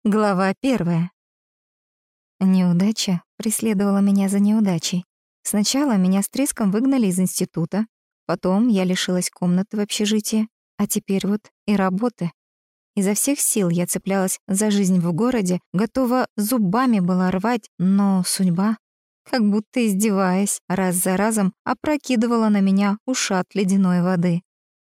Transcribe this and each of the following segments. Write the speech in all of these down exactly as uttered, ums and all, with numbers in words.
Глава первая. Неудача преследовала меня за неудачей. Сначала меня с треском выгнали из института, потом я лишилась комнаты в общежитии, а теперь вот и работы. Изо всех сил я цеплялась за жизнь в городе, готова зубами была рвать, но судьба, как будто издеваясь, раз за разом опрокидывала на меня ушат ледяной воды.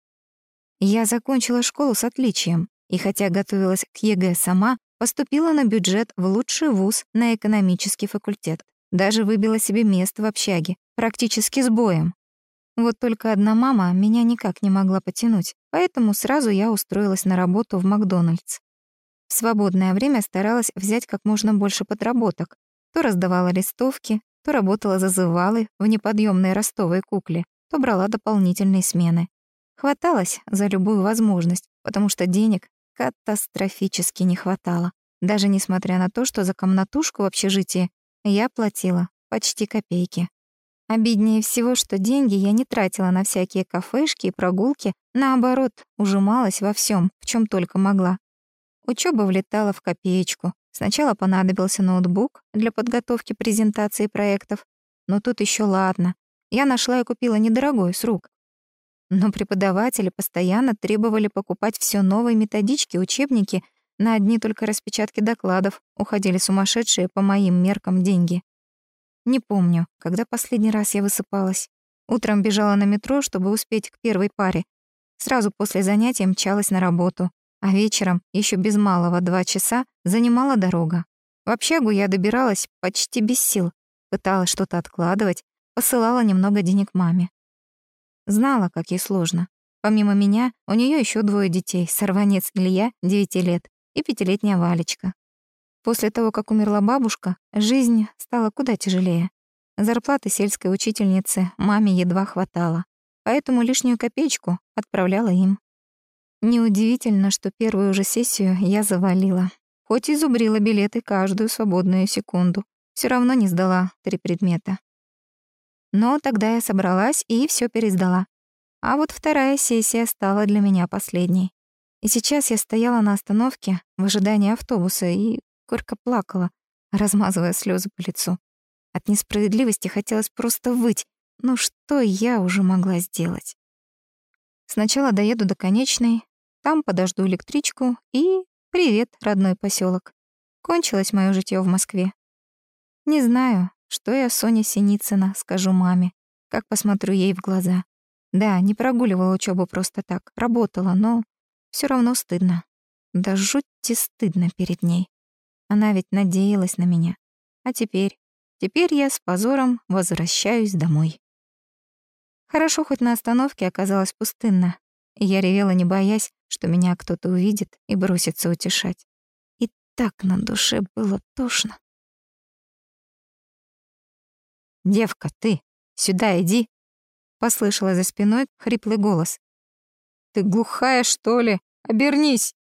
Я закончила школу с отличием, и хотя готовилась к ЕГЭ сама, поступила на бюджет в лучший вуз на экономический факультет. Даже выбила себе место в общаге, практически с боем. Вот только одна мама меня никак не могла потянуть, поэтому сразу я устроилась на работу в Макдональдс. В свободное время старалась взять как можно больше подработок. То раздавала листовки, то работала зазывалой в неподъемной ростовой кукле, то брала дополнительные смены. Хваталась за любую возможность, потому что денег катастрофически не хватало. Даже несмотря на то, что за комнатушку в общежитии я платила почти копейки. Обиднее всего, что деньги я не тратила на всякие кафешки и прогулки, наоборот, ужималась во всем, в чем только могла. Учёба влетала в копеечку. Сначала понадобился ноутбук для подготовки презентаций и проектов, но тут еще ладно. Я нашла и купила недорогой, с рук. Но преподаватели постоянно требовали покупать все новые методички, учебники, на одни только распечатки докладов уходили сумасшедшие по моим меркам деньги. Не помню, когда последний раз я высыпалась. Утром бежала на метро, чтобы успеть к первой паре. Сразу после занятия мчалась на работу, а вечером, еще без малого два часа, занимала дорога. В общагу я добиралась почти без сил, пыталась что-то откладывать, посылала немного денег маме. Знала, как ей сложно. Помимо меня, у нее еще двое детей, сорванец Илья, девяти лет, и пятилетняя Валечка. После того, как умерла бабушка, жизнь стала куда тяжелее. Зарплаты сельской учительницы маме едва хватало, поэтому лишнюю копеечку отправляла им. Неудивительно, что первую же сессию я завалила. Хоть и зубрила билеты каждую свободную секунду, все равно не сдала три предмета. Но тогда я собралась и все пересдала. А вот вторая сессия стала для меня последней. И сейчас я стояла на остановке в ожидании автобуса и горько плакала, размазывая слезы по лицу. От несправедливости хотелось просто выть. Ну что я уже могла сделать? Сначала доеду до конечной, там подожду электричку и привет, родной поселок. Кончилось моё житьё в Москве. Не знаю, что я Соня Синицына скажу маме, как посмотрю ей в глаза. Да, не прогуливала учёбу просто так, работала, но всё равно стыдно. Да жути стыдно перед ней. Она ведь надеялась на меня. А теперь? Теперь я с позором возвращаюсь домой. Хорошо, хоть на остановке оказалось пустынно, и я ревела, не боясь, что меня кто-то увидит и бросится утешать. И так на душе было тошно. «Девка, ты, сюда иди!» — послышала за спиной хриплый голос. «Ты глухая, что ли? Обернись!»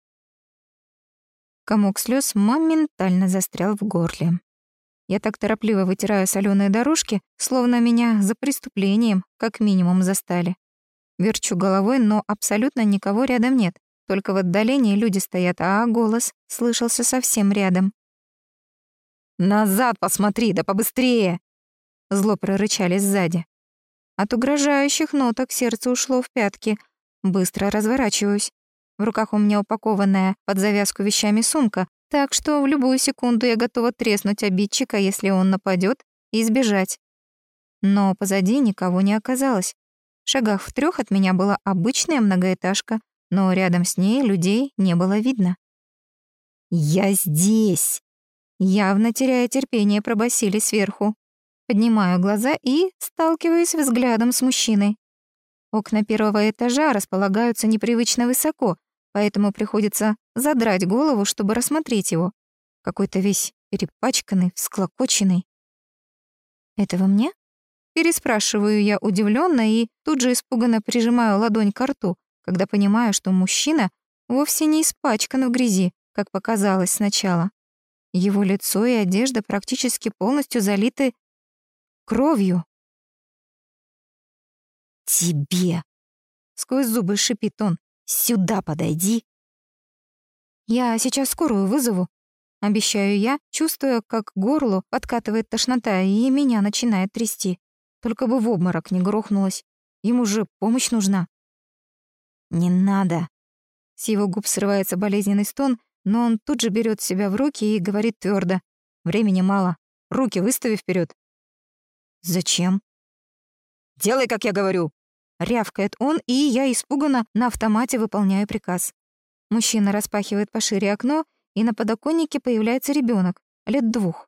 Комок слез моментально застрял в горле. Я так торопливо вытираю солёные дорожки, словно меня за преступлением как минимум застали. Верчу головой, но абсолютно никого рядом нет. Только в отдалении люди стоят, а голос слышался совсем рядом. «Назад посмотри, да побыстрее!» Зло прорычали сзади. От угрожающих ноток сердце ушло в пятки. Быстро разворачиваюсь. В руках у меня упакованная под завязку вещами сумка, так что в любую секунду я готова треснуть обидчика, если он нападет, и сбежать. Но позади никого не оказалось. В шагах в трёх от меня была обычная многоэтажка, но рядом с ней людей не было видно. «Я здесь!» Явно теряя терпение, пробасили сверху. Поднимаю глаза и сталкиваюсь взглядом с мужчиной. Окна первого этажа располагаются непривычно высоко, поэтому приходится задрать голову, чтобы рассмотреть его. Какой-то весь перепачканный, всклокоченный. «Это вы мне?» Переспрашиваю я удивлённо и тут же испуганно прижимаю ладонь к рту, когда понимаю, что мужчина вовсе не испачкан в грязи, как показалось сначала. Его лицо и одежда практически полностью залиты кровью. «Тебе!» — сквозь зубы шипит он. «Сюда подойди!» Я сейчас скорую вызову. Обещаю я, чувствуя, как к горлу подкатывает тошнота, и меня начинает трясти. Только бы в обморок не грохнулась. Ему же помощь нужна. «Не надо!» С его губ срывается болезненный стон, но он тут же берет себя в руки и говорит твердо: «Времени мало. Руки выстави вперед. «Зачем?» «Делай, как я говорю!» Рявкает он, и я испуганно на автомате выполняю приказ. Мужчина распахивает пошире окно, и на подоконнике появляется ребенок лет двух.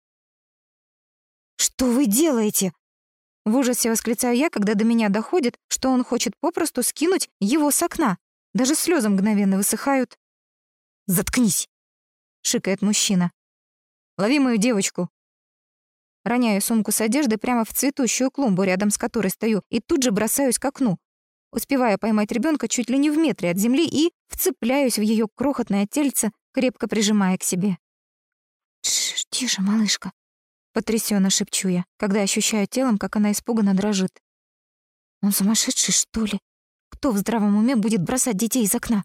«Что вы делаете?» В ужасе восклицаю я, когда до меня доходит, что он хочет попросту скинуть его с окна. Даже слезы мгновенно высыхают. «Заткнись!» — шикает мужчина. «Лови мою девочку!» Роняю сумку с одеждой прямо в цветущую клумбу, рядом с которой стою, и тут же бросаюсь к окну. Успеваю поймать ребенка чуть ли не в метре от земли и вцепляюсь в ее крохотное тельце, крепко прижимая к себе. «Тш, тише, малышка», — потрясенно шепчу я, когда ощущаю телом, как она испуганно дрожит. «Он сумасшедший, что ли? Кто в здравом уме будет бросать детей из окна?»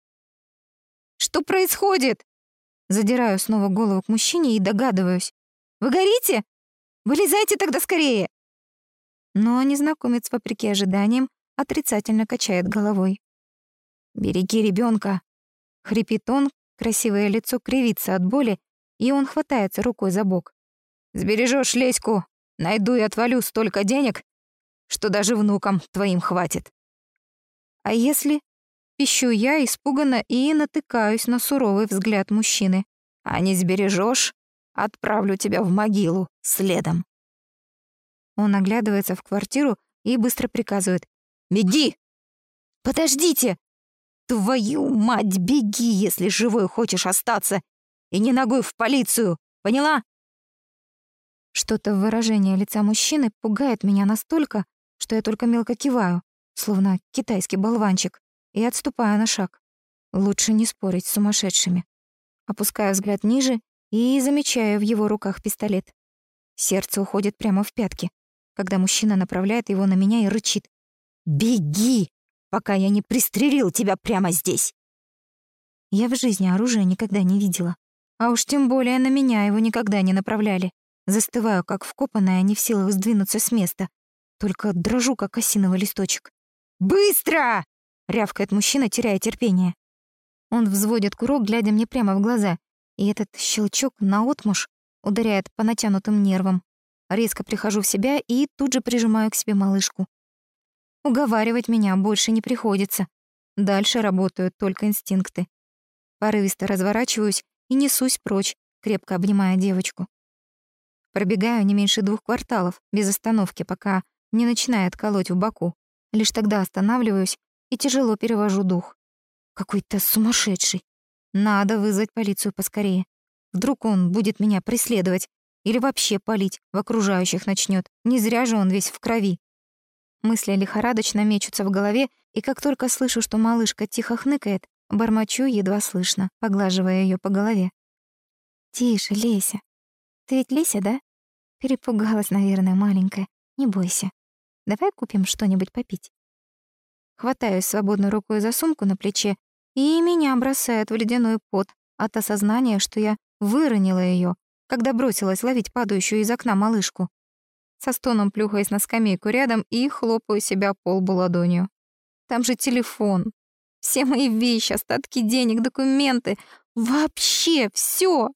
«Что происходит?» Задираю снова голову к мужчине и догадываюсь. «Вы горите? Вылезайте тогда скорее!» Но незнакомец, вопреки ожиданиям, отрицательно качает головой. «Береги ребенка!» — хрипит он, красивое лицо кривится от боли, и он хватается рукой за бок. «Сбережешь Леську, найду и отвалю столько денег, что даже внукам твоим хватит». «А если...» — пищу я испуганно и натыкаюсь на суровый взгляд мужчины. «А не сбережешь, отправлю тебя в могилу следом». Он оглядывается в квартиру и быстро приказывает: «Беги!» «Подождите!» «Твою мать, беги, если живой хочешь остаться! И не ногой в полицию! Поняла?» Что-то в выражении лица мужчины пугает меня настолько, что я только мелко киваю, словно китайский болванчик, и отступаю на шаг. Лучше не спорить с сумасшедшими. Опускаю взгляд ниже и замечаю в его руках пистолет. Сердце уходит прямо в пятки, когда мужчина направляет его на меня и рычит: «Беги, пока я не пристрелил тебя прямо здесь!» Я в жизни оружия никогда не видела. А уж тем более на меня его никогда не направляли. Застываю, как вкопанная, не в силах сдвинуться с места. Только дрожу, как осиновый листочек. «Быстро!» — рявкает мужчина, теряя терпение. Он взводит курок, глядя мне прямо в глаза, и этот щелчок наотмашь ударяет по натянутым нервам. Резко прихожу в себя и тут же прижимаю к себе малышку. Уговаривать меня больше не приходится. Дальше работают только инстинкты. Порывисто разворачиваюсь и несусь прочь, крепко обнимая девочку. Пробегаю не меньше двух кварталов, без остановки, пока не начинает колоть в боку. Лишь тогда останавливаюсь и тяжело перевожу дух. Какой-то сумасшедший. Надо вызвать полицию поскорее. Вдруг он будет меня преследовать или вообще палить, в окружающих начнет. Не зря же он весь в крови. Мысли лихорадочно мечутся в голове, и как только слышу, что малышка тихо хныкает, бормочу едва слышно, поглаживая ее по голове. «Тише, Леся. Ты ведь Леся, да? Перепугалась, наверное, маленькая. Не бойся. Давай купим что-нибудь попить». Хватаюсь свободной рукой за сумку на плече, и меня бросает в ледяной пот от осознания, что я выронила ее, когда бросилась ловить падающую из окна малышку. Со стоном плюхаясь на скамейку рядом и хлопаю себя по лбу ладонью. Там же телефон, все мои вещи, остатки денег, документы, вообще все.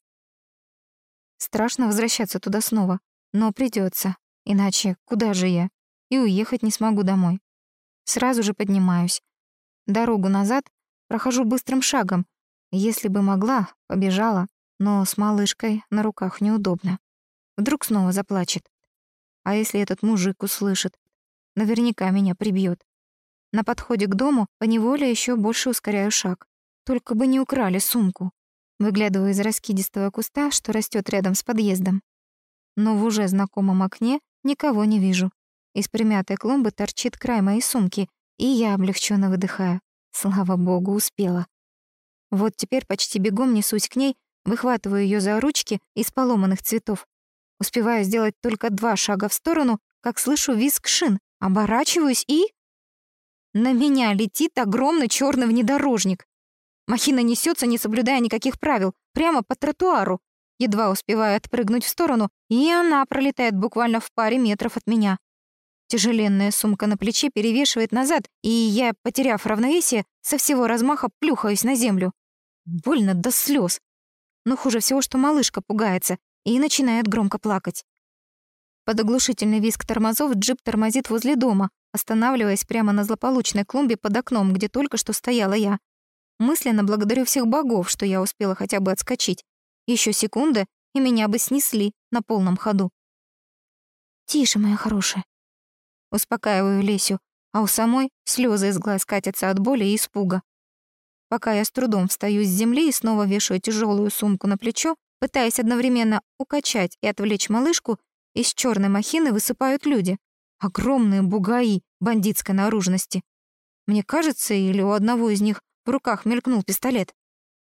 Страшно возвращаться туда снова, но придется, иначе куда же я? И уехать не смогу домой. Сразу же поднимаюсь. Дорогу назад прохожу быстрым шагом. Если бы могла, побежала, но с малышкой на руках неудобно. Вдруг снова заплачет. А если этот мужик услышит? Наверняка меня прибьет. На подходе к дому поневоле еще больше ускоряю шаг. Только бы не украли сумку. Выглядываю из раскидистого куста, что растет рядом с подъездом. Но в уже знакомом окне никого не вижу. Из примятой клумбы торчит край моей сумки, и я облегченно выдыхаю. Слава богу, успела. Вот теперь почти бегом несусь к ней, выхватываю ее за ручки из поломанных цветов. Успеваю сделать только два шага в сторону, как слышу визг шин, оборачиваюсь и... На меня летит огромный черный внедорожник. Махина несется, не соблюдая никаких правил, прямо по тротуару. Едва успеваю отпрыгнуть в сторону, и она пролетает буквально в паре метров от меня. Тяжеленная сумка на плече перевешивает назад, и я, потеряв равновесие, со всего размаха плюхаюсь на землю. Больно до слез. Но хуже всего, что малышка пугается и начинает громко плакать. Под оглушительный визг тормозов джип тормозит возле дома, останавливаясь прямо на злополучной клумбе под окном, где только что стояла я. Мысленно благодарю всех богов, что я успела хотя бы отскочить. Еще секунда, и меня бы снесли на полном ходу. «Тише, моя хорошая». Успокаиваю Лесю, а у самой слезы из глаз катятся от боли и испуга. Пока я с трудом встаю с земли и снова вешаю тяжелую сумку на плечо, пытаясь одновременно укачать и отвлечь малышку, из черной махины высыпают люди. Огромные бугаи бандитской наружности. Мне кажется, или у одного из них в руках мелькнул пистолет.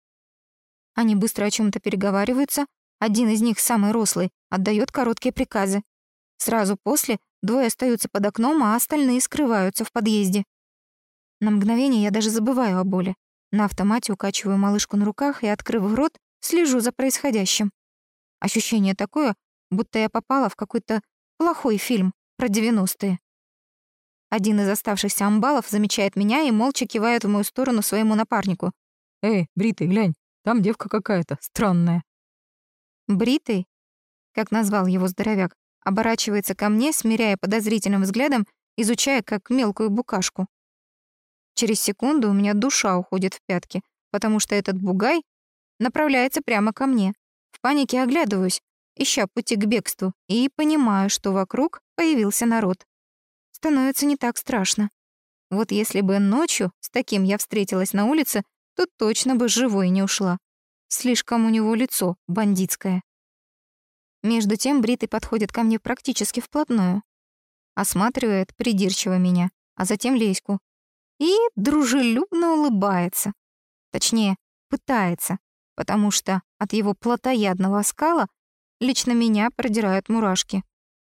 Они быстро о чем-то переговариваются. Один из них, самый рослый, отдает короткие приказы. Сразу после двое остаются под окном, а остальные скрываются в подъезде. На мгновение я даже забываю о боли. На автомате укачиваю малышку на руках и, открыв рот, слежу за происходящим. Ощущение такое, будто я попала в какой-то плохой фильм про девяностые. Один из оставшихся амбалов замечает меня и молча кивает в мою сторону своему напарнику. «Эй, Бритый, глянь, там девка какая-то странная». Бритый, как назвал его здоровяк, оборачивается ко мне, смиряя подозрительным взглядом, изучая как мелкую букашку. Через секунду у меня душа уходит в пятки, потому что этот бугай направляется прямо ко мне. В панике оглядываюсь, ища пути к бегству, и понимаю, что вокруг появился народ. Становится не так страшно. Вот если бы ночью с таким я встретилась на улице, то точно бы живой не ушла. Слишком у него лицо бандитское. Между тем Бритый подходит ко мне практически вплотную. Осматривает придирчиво меня, а затем Леську. И дружелюбно улыбается. Точнее, пытается, потому что от его плотоядного оскала лично меня продирают мурашки.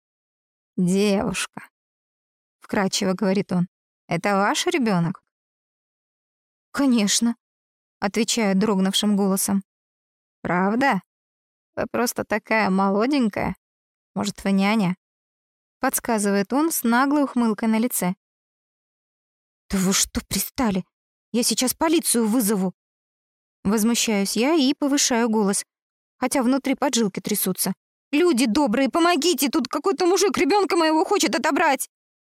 «Девушка», — вкрадчиво говорит он, — «это ваш ребенок? «Конечно», — отвечаю дрогнувшим голосом. «Правда? Вы просто такая молоденькая. Может, вы няня?» Подсказывает он с наглой ухмылкой на лице. «Да вы что пристали? Я сейчас полицию вызову!» Возмущаюсь я и повышаю голос, хотя внутри поджилки трясутся. «Люди добрые, помогите! Тут какой-то мужик ребенка моего хочет отобрать!»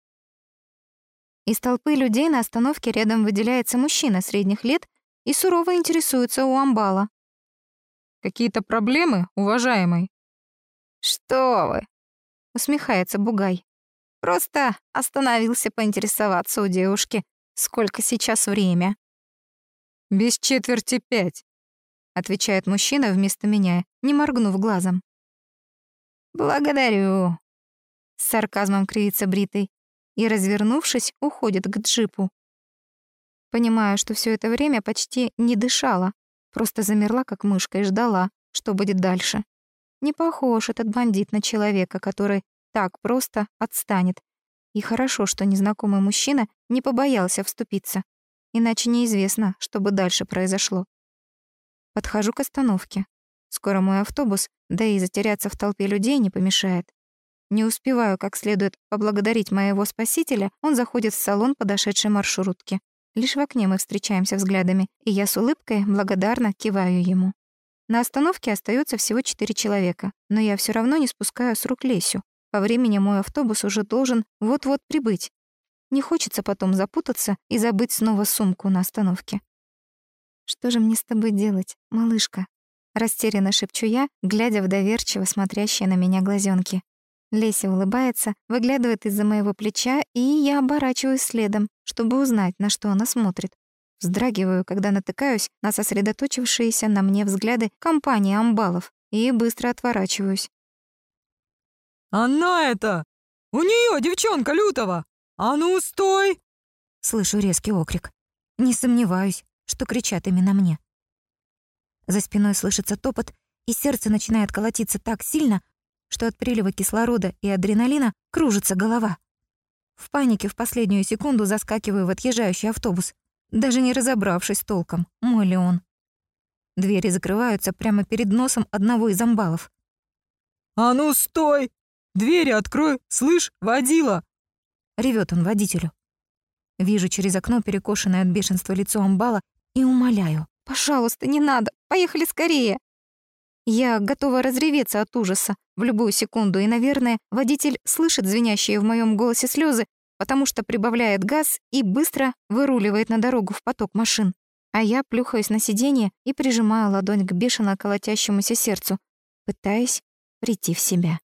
Из толпы людей на остановке рядом выделяется мужчина средних лет и сурово интересуется у амбала. «Какие-то проблемы, уважаемый?» «Что вы?» — усмехается бугай. «Просто остановился поинтересоваться у девушки, сколько сейчас время». «Без четверти пять», — отвечает мужчина вместо меня, не моргнув глазом. «Благодарю», — с сарказмом кривится Бритый и, развернувшись, уходит к джипу. Понимаю, что все это время почти не дышала, просто замерла, как мышка, и ждала, что будет дальше. Не похож этот бандит на человека, который так просто отстанет. И хорошо, что незнакомый мужчина не побоялся вступиться. Иначе неизвестно, что бы дальше произошло. Подхожу к остановке. Скоро мой автобус, да и затеряться в толпе людей не помешает. Не успеваю как следует поблагодарить моего спасителя, он заходит в салон подошедшей маршрутки. Лишь в окне мы встречаемся взглядами, и я с улыбкой благодарно киваю ему. На остановке остается всего четыре человека, но я все равно не спускаю с рук Лесю. По времени мой автобус уже должен вот-вот прибыть. Не хочется потом запутаться и забыть снова сумку на остановке. «Что же мне с тобой делать, малышка?» Растерянно шепчу я, глядя в доверчиво смотрящие на меня глазенки. Леся улыбается, выглядывает из-за моего плеча, и я оборачиваюсь следом, чтобы узнать, на что она смотрит. Вздрагиваю, когда натыкаюсь на сосредоточившиеся на мне взгляды компании амбалов, и быстро отворачиваюсь. «Она это! У нее девчонка лютого! А ну, стой!» Слышу резкий окрик. Не сомневаюсь, что кричат именно мне. За спиной слышится топот, и сердце начинает колотиться так сильно, что от прилива кислорода и адреналина кружится голова. В панике в последнюю секунду заскакиваю в отъезжающий автобус. даже не разобравшись толком, мой ли он. Двери закрываются прямо перед носом одного из амбалов. «А ну, стой! Двери открой! Слышь, водила!» Ревет он водителю. Вижу через окно перекошенное от бешенства лицо амбала и умоляю. «Пожалуйста, не надо! Поехали скорее!» Я готова разреветься от ужаса в любую секунду, и, наверное, водитель слышит звенящие в моем голосе слезы, потому что прибавляет газ и быстро выруливает на дорогу в поток машин. А я плюхаюсь на сиденье и прижимаю ладонь к бешено колотящемуся сердцу, пытаясь прийти в себя.